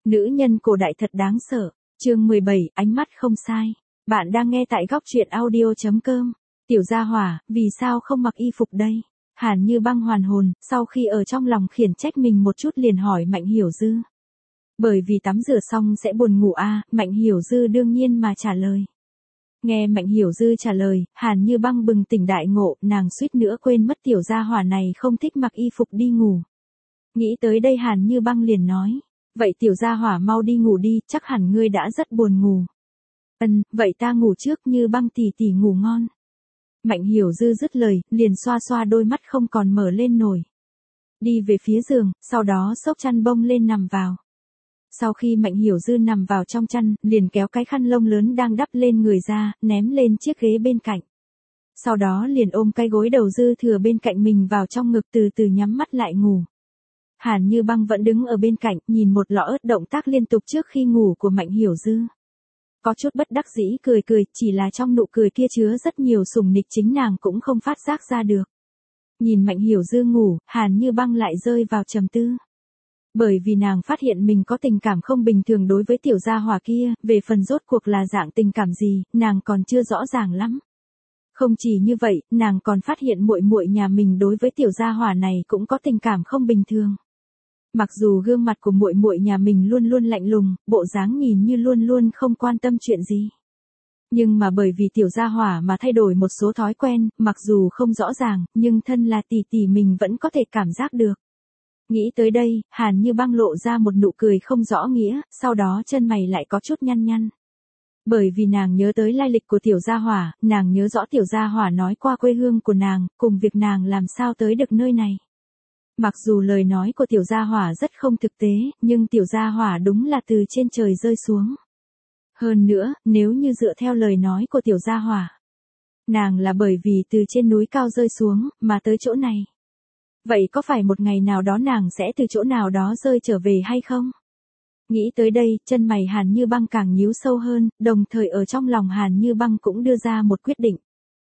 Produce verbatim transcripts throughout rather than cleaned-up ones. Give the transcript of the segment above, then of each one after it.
Nữ nhân cổ đại thật đáng sợ. Chương mười bảy, ánh mắt không sai. Bạn đang nghe tại góc truyện audio chấm com. Tiểu gia hỏa, vì sao không mặc y phục đây? Hàn Như Băng hoàn hồn, sau khi ở trong lòng khiển trách mình một chút liền hỏi Mạnh Hiểu Dư. Bởi vì tắm rửa xong sẽ buồn ngủ à, Mạnh Hiểu Dư đương nhiên mà trả lời. Nghe Mạnh Hiểu Dư trả lời, Hàn Như Băng bừng tỉnh đại ngộ, nàng suýt nữa quên mất tiểu gia hỏa này không thích mặc y phục đi ngủ. Nghĩ tới đây Hàn Như Băng liền nói, vậy tiểu gia hỏa mau đi ngủ đi, chắc hẳn ngươi đã rất buồn ngủ. Ừm, vậy ta ngủ trước, Như Băng tỷ tỷ ngủ ngon. Mạnh Hiểu Dư dứt lời, liền xoa xoa đôi mắt không còn mở lên nổi. Đi về phía giường, sau đó xốc chăn bông lên nằm vào. Sau khi Mạnh Hiểu Dư nằm vào trong chăn, liền kéo cái khăn lông lớn đang đắp lên người ra, ném lên chiếc ghế bên cạnh. Sau đó liền ôm cái gối đầu dư thừa bên cạnh mình vào trong ngực từ từ nhắm mắt lại ngủ. Hàn Như Băng vẫn đứng ở bên cạnh, nhìn một lọ ớt động tác liên tục trước khi ngủ của Mạnh Hiểu Dư. Có chút bất đắc dĩ cười cười, chỉ là trong nụ cười kia chứa rất nhiều sủng nịch chính nàng cũng không phát giác ra được. Nhìn Mạnh Hiểu Dư ngủ, Hàn Như Băng lại rơi vào trầm tư. Bởi vì nàng phát hiện mình có tình cảm không bình thường đối với tiểu gia hỏa kia, về phần rốt cuộc là dạng tình cảm gì, nàng còn chưa rõ ràng lắm. Không chỉ như vậy, nàng còn phát hiện muội muội nhà mình đối với tiểu gia hỏa này cũng có tình cảm không bình thường. Mặc dù gương mặt của muội muội nhà mình luôn luôn lạnh lùng, bộ dáng nhìn như luôn luôn không quan tâm chuyện gì. Nhưng mà bởi vì tiểu gia hỏa mà thay đổi một số thói quen, mặc dù không rõ ràng, nhưng thân là tỷ tỷ mình vẫn có thể cảm giác được. Nghĩ tới đây, Hàn Như Băng lộ ra một nụ cười không rõ nghĩa, sau đó chân mày lại có chút nhăn nhăn. Bởi vì nàng nhớ tới lai lịch của tiểu gia hỏa, nàng nhớ rõ tiểu gia hỏa nói qua quê hương của nàng, cùng việc nàng làm sao tới được nơi này. Mặc dù lời nói của tiểu gia hỏa rất không thực tế, nhưng tiểu gia hỏa đúng là từ trên trời rơi xuống. Hơn nữa, nếu như dựa theo lời nói của tiểu gia hỏa, nàng là bởi vì từ trên núi cao rơi xuống, mà tới chỗ này. Vậy có phải một ngày nào đó nàng sẽ từ chỗ nào đó rơi trở về hay không? Nghĩ tới đây, chân mày Hàn Như Băng càng nhíu sâu hơn, đồng thời ở trong lòng Hàn Như Băng cũng đưa ra một quyết định.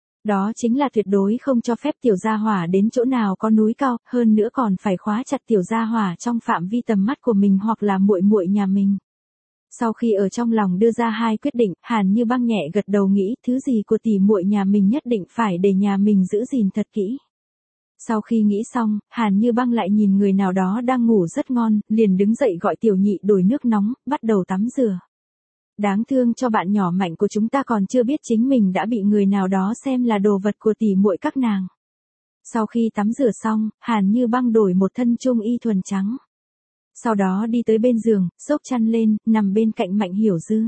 Đó chính là tuyệt đối không cho phép tiểu gia hỏa đến chỗ nào có núi cao, hơn nữa còn phải khóa chặt tiểu gia hỏa trong phạm vi tầm mắt của mình hoặc là muội muội nhà mình. Sau khi ở trong lòng đưa ra hai quyết định, Hàn Như Băng nhẹ gật đầu nghĩ thứ gì của tỷ muội nhà mình nhất định phải để nhà mình giữ gìn thật kỹ. Sau khi nghĩ xong, Hàn Như Băng lại nhìn người nào đó đang ngủ rất ngon, liền đứng dậy gọi tiểu nhị đổ nước nóng, bắt đầu tắm rửa. Đáng thương cho bạn nhỏ Mạnh của chúng ta còn chưa biết chính mình đã bị người nào đó xem là đồ vật của tỷ muội các nàng. Sau khi tắm rửa xong, Hàn Như Băng đổi một thân trung y thuần trắng. Sau đó đi tới bên giường, xốc chăn lên, nằm bên cạnh Mạnh Hiểu Dư.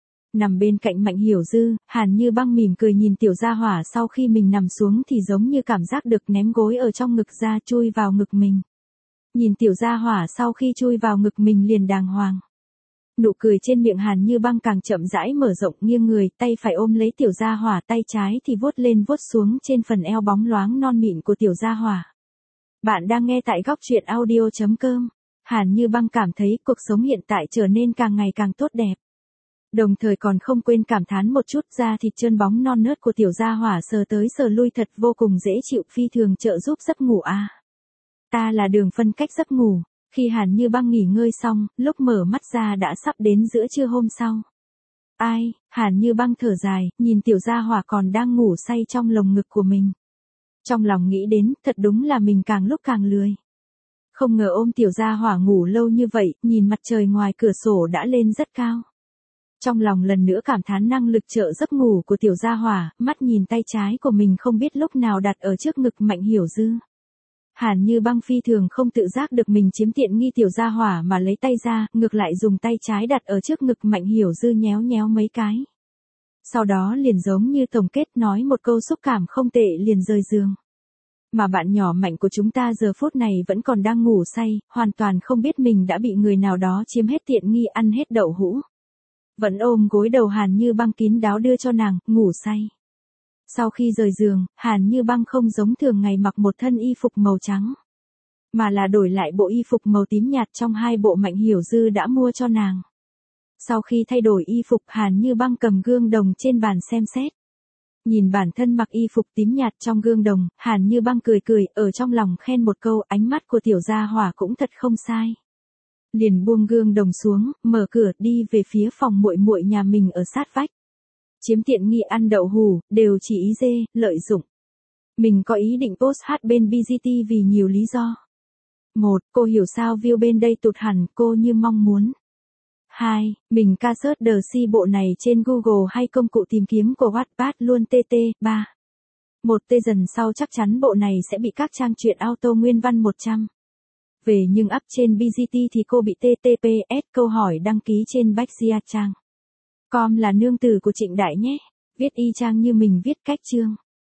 Nằm bên cạnh Mạnh Hiểu Dư, Hàn Như Băng mỉm cười nhìn tiểu gia hỏa sau khi mình nằm xuống thì giống như cảm giác được ném gối ở trong ngực ra chui vào ngực mình. Nhìn tiểu gia hỏa sau khi chui vào ngực mình liền đàng hoàng. Nụ cười trên miệng Hàn Như Băng càng chậm rãi mở rộng, nghiêng người, tay phải ôm lấy tiểu gia hỏa, tay trái thì vuốt lên vuốt xuống trên phần eo bóng loáng non mịn của tiểu gia hỏa. Bạn đang nghe tại góc truyện audio chấm com. Hàn Như Băng cảm thấy cuộc sống hiện tại trở nên càng ngày càng tốt đẹp. Đồng thời còn không quên cảm thán một chút, da thịt trơn bóng non nớt của tiểu gia hỏa sờ tới sờ lui thật vô cùng dễ chịu, phi thường trợ giúp giấc ngủ à. Ta là đường phân cách giấc ngủ. Khi Hàn Như Băng nghỉ ngơi xong, lúc mở mắt ra đã sắp đến giữa trưa hôm sau. Ai, Hàn Như Băng thở dài, nhìn tiểu gia hỏa còn đang ngủ say trong lồng ngực của mình. Trong lòng nghĩ đến, thật đúng là mình càng lúc càng lười. Không ngờ ôm tiểu gia hỏa ngủ lâu như vậy, nhìn mặt trời ngoài cửa sổ đã lên rất cao. Trong lòng lần nữa cảm thán năng lực trợ giấc ngủ của tiểu gia hỏa, mắt nhìn tay trái của mình không biết lúc nào đặt ở trước ngực Mạnh Hiểu Dư. Hàn Như Băng phi thường không tự giác được mình chiếm tiện nghi tiểu gia hỏa mà lấy tay ra, ngược lại dùng tay trái đặt ở trước ngực Mạnh Hiểu Dư nhéo nhéo mấy cái. Sau đó liền giống như tổng kết nói một câu xúc cảm không tệ liền rời giường. Mà bạn nhỏ Mạnh của chúng ta giờ phút này vẫn còn đang ngủ say, hoàn toàn không biết mình đã bị người nào đó chiếm hết tiện nghi, ăn hết đậu hũ. Vẫn ôm gối đầu Hàn Như Băng kín đáo đưa cho nàng, ngủ say. Sau khi rời giường, Hàn Như Băng không giống thường ngày mặc một thân y phục màu trắng, mà là đổi lại bộ y phục màu tím nhạt trong hai bộ Mạnh Hiểu Dư đã mua cho nàng. Sau khi thay đổi y phục, Hàn Như Băng cầm gương đồng trên bàn xem xét. Nhìn bản thân mặc y phục tím nhạt trong gương đồng, Hàn Như Băng cười cười, ở trong lòng khen một câu, ánh mắt của tiểu gia hỏa cũng thật không sai. Liền buông gương đồng xuống, mở cửa đi về phía phòng muội muội nhà mình ở sát vách. Chiếm tiện nghi ăn đậu hù, đều chỉ ý dê, lợi dụng. Mình có ý định post hát bên bê giê tê vì nhiều lý do. Một, cô hiểu sao view bên đây tụt hẳn cô như mong muốn. Hai, mình ca search The Sea bộ này trên Google hay công cụ tìm kiếm của Wattpad luôn tt. Ba. Một tê dần sau chắc chắn bộ này sẽ bị các trang truyện auto nguyên văn một trăm. Về nhưng up trên bê giê tê thì cô bị tê tê pê ét câu hỏi đăng ký trên Bachia Trang. Com là nương tử của Trịnh Đại nhé. Viết y chang như mình viết cách chương.